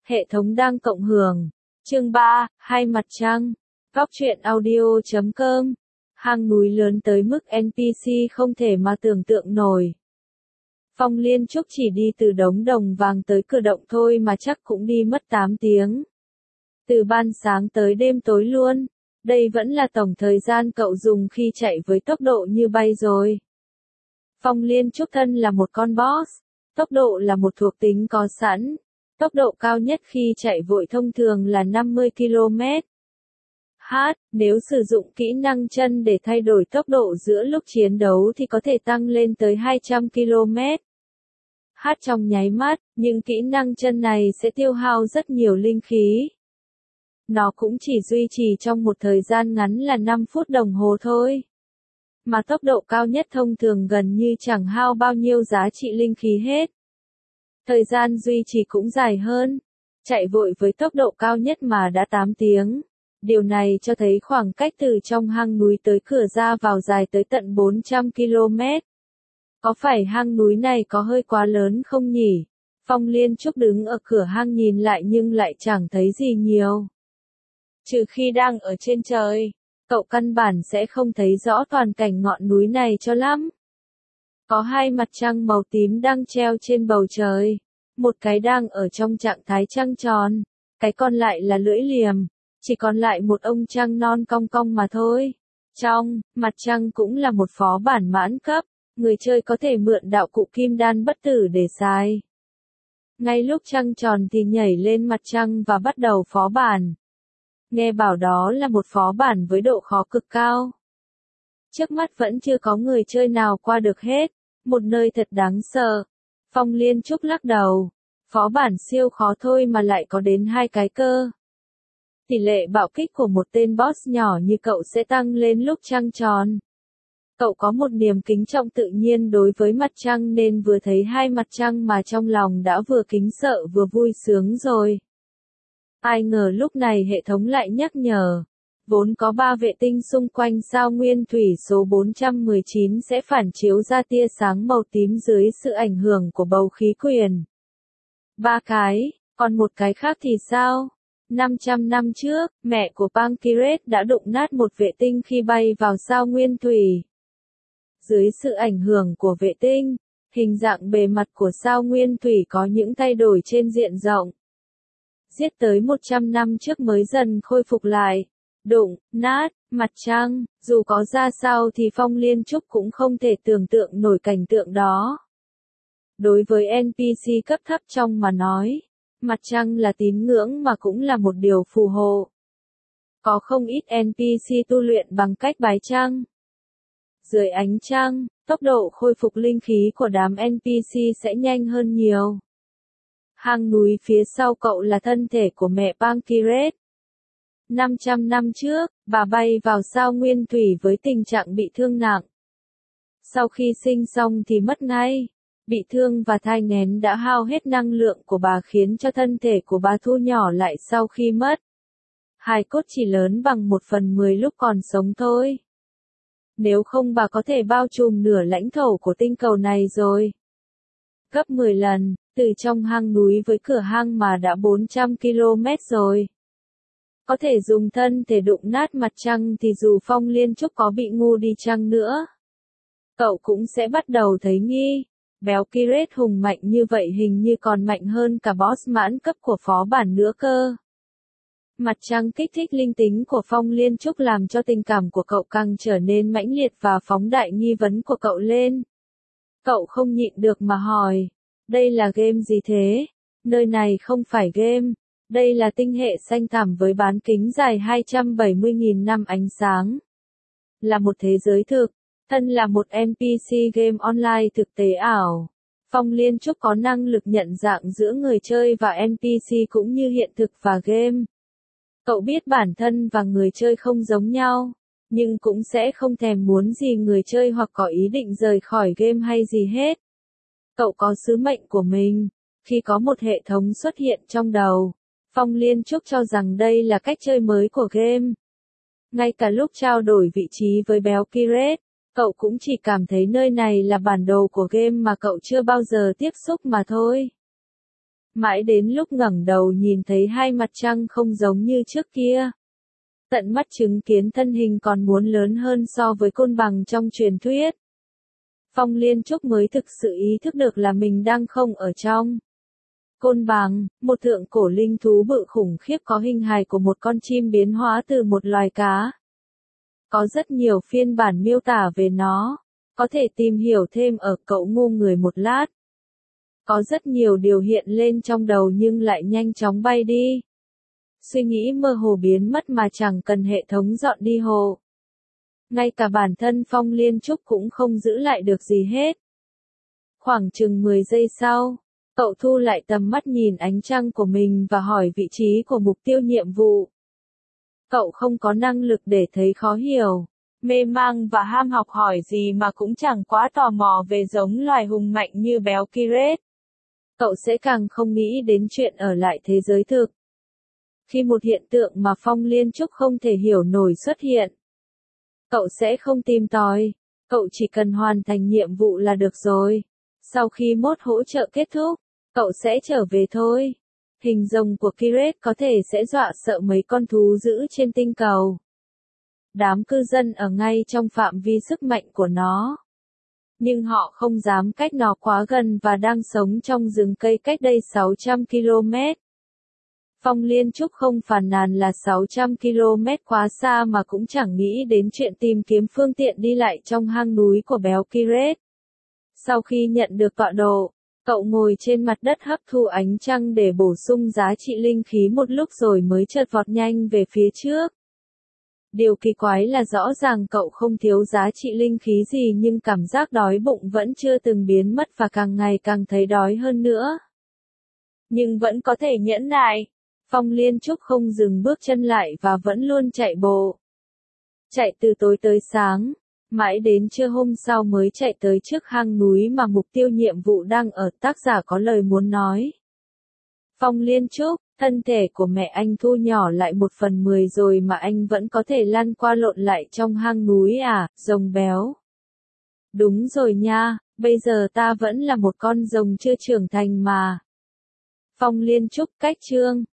Hệ thống đang cộng hưởng. Chương 3, Hai mặt trăng. Góc truyện audio.com. Hang núi lớn tới mức NPC không thể mà tưởng tượng nổi. Phong Liên Trúc chỉ đi từ đống đồng vàng tới cửa động thôi mà chắc cũng đi mất 8 tiếng. Từ ban sáng tới đêm tối luôn. Đây vẫn là tổng thời gian cậu dùng khi chạy với tốc độ như bay rồi. Phong Liên Trúc thân là một con boss. Tốc độ là một thuộc tính có sẵn. Tốc độ cao nhất khi chạy vội thông thường là 50 km/h. Nếu sử dụng kỹ năng chân để thay đổi tốc độ giữa lúc chiến đấu thì có thể tăng lên tới 200 km/h trong nháy mắt, nhưng kỹ năng chân này sẽ tiêu hao rất nhiều linh khí. Nó cũng chỉ duy trì trong một thời gian ngắn là 5 phút đồng hồ thôi. Mà tốc độ cao nhất thông thường gần như chẳng hao bao nhiêu giá trị linh khí hết. Thời gian duy trì cũng dài hơn. Chạy vội với tốc độ cao nhất mà đã 8 tiếng. Điều này cho thấy khoảng cách từ trong hang núi tới cửa ra vào dài tới tận 400 km. Có phải hang núi này có hơi quá lớn không nhỉ? Phong Liên Trúc đứng ở cửa hang nhìn lại nhưng lại chẳng thấy gì nhiều. Trừ khi đang ở trên trời, cậu căn bản sẽ không thấy rõ toàn cảnh ngọn núi này cho lắm. Có hai mặt trăng màu tím đang treo trên bầu trời. Một cái đang ở trong trạng thái trăng tròn, cái còn lại là lưỡi liềm. Chỉ còn lại một ông trăng non cong cong mà thôi. Trong mặt trăng cũng là một phó bản mãn cấp. Người chơi có thể mượn đạo cụ kim đan bất tử để xài. Ngay lúc trăng tròn thì nhảy lên mặt trăng và bắt đầu phó bản. Nghe bảo đó là một phó bản với độ khó cực cao. Trước mắt vẫn chưa có người chơi nào qua được hết. Một nơi thật đáng sợ. Phong Liên Trúc lắc đầu. Phó bản siêu khó thôi mà lại có đến 2 cái cơ. Tỷ lệ bạo kích của một tên boss nhỏ như cậu sẽ tăng lên lúc trăng tròn. Cậu có một niềm kính trọng tự nhiên đối với mặt trăng nên vừa thấy hai mặt trăng mà trong lòng đã vừa kính sợ vừa vui sướng rồi. Ai ngờ lúc này hệ thống lại nhắc nhở. Vốn có 3 vệ tinh xung quanh sao nguyên thủy số 419 sẽ phản chiếu ra tia sáng màu tím dưới sự ảnh hưởng của bầu khí quyển. 3 cái, còn một cái khác thì sao? 500 năm trước, mẹ của Pancreas đã đụng nát một vệ tinh khi bay vào sao nguyên thủy. Dưới sự ảnh hưởng của vệ tinh, hình dạng bề mặt của sao nguyên thủy có những thay đổi trên diện rộng. Giết tới 100 năm trước mới dần khôi phục lại. Đụng, nát, mặt trăng, dù có ra sao thì Phong Liên Trúc cũng không thể tưởng tượng nổi cảnh tượng đó. Đối với NPC cấp thấp trong mà nói, mặt trăng là tín ngưỡng mà cũng là một điều phù hộ. Có không ít NPC tu luyện bằng cách bái trăng. Dưới ánh trăng, tốc độ khôi phục linh khí của đám NPC sẽ nhanh hơn nhiều. Hang núi phía sau cậu là thân thể của mẹ Pancreas. 500 năm trước, bà bay vào sao nguyên thủy với tình trạng bị thương nặng. Sau khi sinh xong thì mất ngay. Bị thương và thai nghén đã hao hết năng lượng của bà khiến cho thân thể của bà thu nhỏ lại sau khi mất. Hài cốt chỉ lớn bằng 1/10 lúc còn sống thôi. Nếu không bà có thể bao trùm nửa lãnh thổ của tinh cầu này rồi. Gấp 10 lần, từ trong hang núi với cửa hang mà đã 400 km rồi. Có thể dùng thân thể đụng nát mặt trăng thì dù Phong Liên Trúc có bị ngu đi chăng nữa, cậu cũng sẽ bắt đầu thấy nghi. Béo Kiret hùng mạnh như vậy hình như còn mạnh hơn cả boss mãn cấp của phó bản nữa cơ. Mặt trăng kích thích linh tính của Phong Liên Trúc làm cho tình cảm của cậu càng trở nên mãnh liệt và phóng đại nghi vấn của cậu lên. Cậu không nhịn được mà hỏi, đây là game gì thế? Nơi này không phải game, đây là tinh hệ xanh thẳm với bán kính dài 270.000 năm ánh sáng. Là một thế giới thực, thân là một NPC game online thực tế ảo. Phong Liên Trúc có năng lực nhận dạng giữa người chơi và NPC cũng như hiện thực và game. Cậu biết bản thân và người chơi không giống nhau, nhưng cũng sẽ không thèm muốn gì người chơi hoặc có ý định rời khỏi game hay gì hết. Cậu có sứ mệnh của mình. Khi có một hệ thống xuất hiện trong đầu, Phong Liên Trúc cho rằng đây là cách chơi mới của game. Ngay cả lúc trao đổi vị trí với béo Kiret, cậu cũng chỉ cảm thấy nơi này là bản đồ của game mà cậu chưa bao giờ tiếp xúc mà thôi. Mãi đến lúc ngẩng đầu nhìn thấy hai mặt trăng không giống như trước kia. Tận mắt chứng kiến thân hình còn muốn lớn hơn so với côn bằng trong truyền thuyết. Phong Liên Trúc mới thực sự ý thức được là mình đang không ở trong côn bằng, một thượng cổ linh thú bự khủng khiếp có hình hài của một con chim biến hóa từ một loài cá. Có rất nhiều phiên bản miêu tả về nó, có thể tìm hiểu thêm ở Cậu Ngu Người một lát. Có rất nhiều điều hiện lên trong đầu nhưng lại nhanh chóng bay đi. Suy nghĩ mơ hồ biến mất mà chẳng cần hệ thống dọn đi hồ. Ngay cả bản thân Phong Liên Trúc cũng không giữ lại được gì hết. Khoảng chừng 10 giây sau, cậu thu lại tầm mắt nhìn ánh trăng của mình và hỏi vị trí của mục tiêu nhiệm vụ. Cậu không có năng lực để thấy khó hiểu, mê mang và ham học hỏi gì mà cũng chẳng quá tò mò về giống loài hùng mạnh như béo Kiret. Cậu sẽ càng không nghĩ đến chuyện ở lại thế giới thực. Khi một hiện tượng mà Phong Liên Trúc không thể hiểu nổi xuất hiện, cậu sẽ không tìm tòi, cậu chỉ cần hoàn thành nhiệm vụ là được rồi. Sau khi mốt hỗ trợ kết thúc, cậu sẽ trở về thôi. Hình rồng của Kiret có thể sẽ dọa sợ mấy con thú dữ trên tinh cầu. Đám cư dân ở ngay trong phạm vi sức mạnh của nó. Nhưng họ không dám cách nó quá gần và đang sống trong rừng cây cách đây 600 km. Phong Liên Trúc không phàn nàn là 600 km quá xa mà cũng chẳng nghĩ đến chuyện tìm kiếm phương tiện đi lại trong hang núi của béo Kiret. Sau khi nhận được tọa độ, cậu ngồi trên mặt đất hấp thu ánh trăng để bổ sung giá trị linh khí một lúc rồi mới chợt vọt nhanh về phía trước. Điều kỳ quái là rõ ràng cậu không thiếu giá trị linh khí gì nhưng cảm giác đói bụng vẫn chưa từng biến mất và càng ngày càng thấy đói hơn nữa. Nhưng vẫn có thể nhẫn nại. Phong Liên Trúc không dừng bước chân lại và vẫn luôn chạy bộ. Chạy từ tối tới sáng, mãi đến trưa hôm sau mới chạy tới trước hang núi mà mục tiêu nhiệm vụ đang ở. Tác giả có lời muốn nói. Phong Liên Trúc, thân thể của mẹ anh thu nhỏ lại 1/10 rồi mà anh vẫn có thể lăn qua lộn lại trong hang núi à, rồng béo. Đúng rồi nha, bây giờ ta vẫn là một con rồng chưa trưởng thành mà. Phong Liên Trúc cách chương